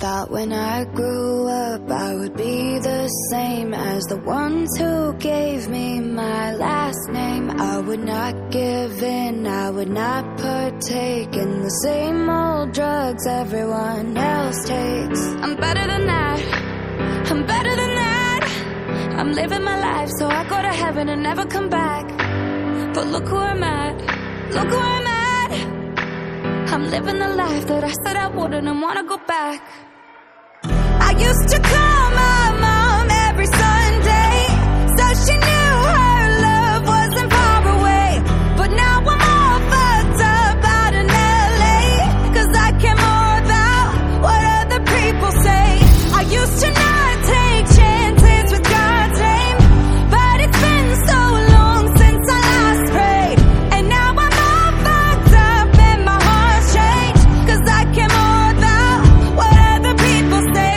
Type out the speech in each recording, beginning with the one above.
thought when I grew up I would be the same as the ones who gave me my last name. I would not give in, I would not partake in the same old drugs everyone else takes. I'm better than that, I'm better than that. I'm living my life so I go to heaven and never come back. But look who I'm at, look who I'm at. I'm living the life that I said I wouldn't and wanna go back. I used to call my mom every Sunday, so she knew her love wasn't far away. But now I'm all fucked up out in LA, 'cause I care more about what other people say. I used to not take chances with God's name, but it's been so long since I last prayed. And now I'm all fucked up and my heart's changed, 'cause I care more about what other people say.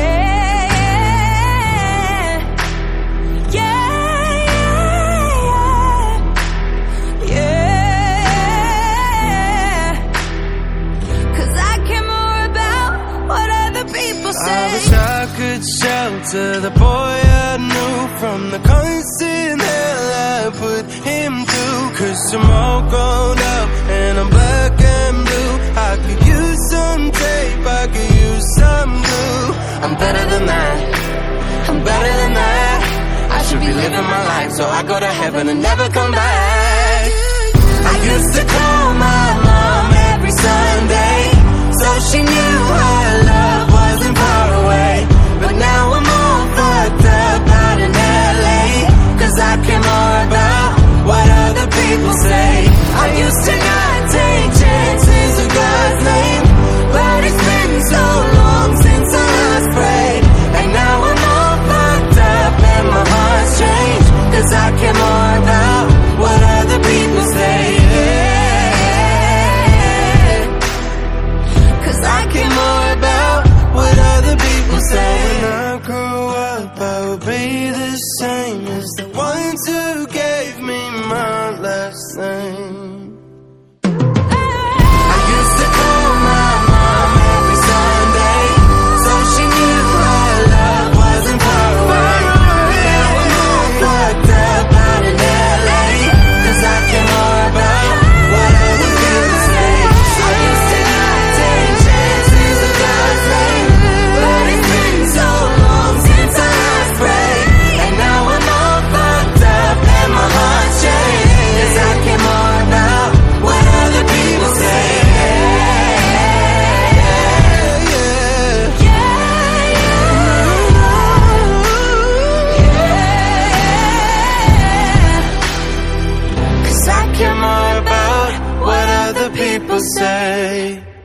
I wish I could shelter the boy I knew from the constant hell I put him through. 'Cause I'm all grown up and I'm black and blue. I could use some tape, I could use some glue. I'm better than that, I'm better than that. I should be living my life so I go to heaven and never come back. I used to call my mom every Sunday, so she knew her love wasn't far away. But now I'm all fucked up out in LA, 'cause I care more about what other people say. I used to not take chances with God's name, but it's been so long since I last prayed. And now I'm all fucked up and my heart's changed, 'cause I care more about what other people say. I care more about what other people say. When I grew up, I would be the same as the ones who gave me my last name. I used to call my mom every Sunday, so she knew her love wasn't far away. Now I'm all fucked up out in LA, 'cause I care more about what other people say. I used to not take chances with God's name, but it's been so long since I last prayed. And now I'm all fucked up and my heart's changed, 'cause I care more about what other people say. Cause I care more about what other people say.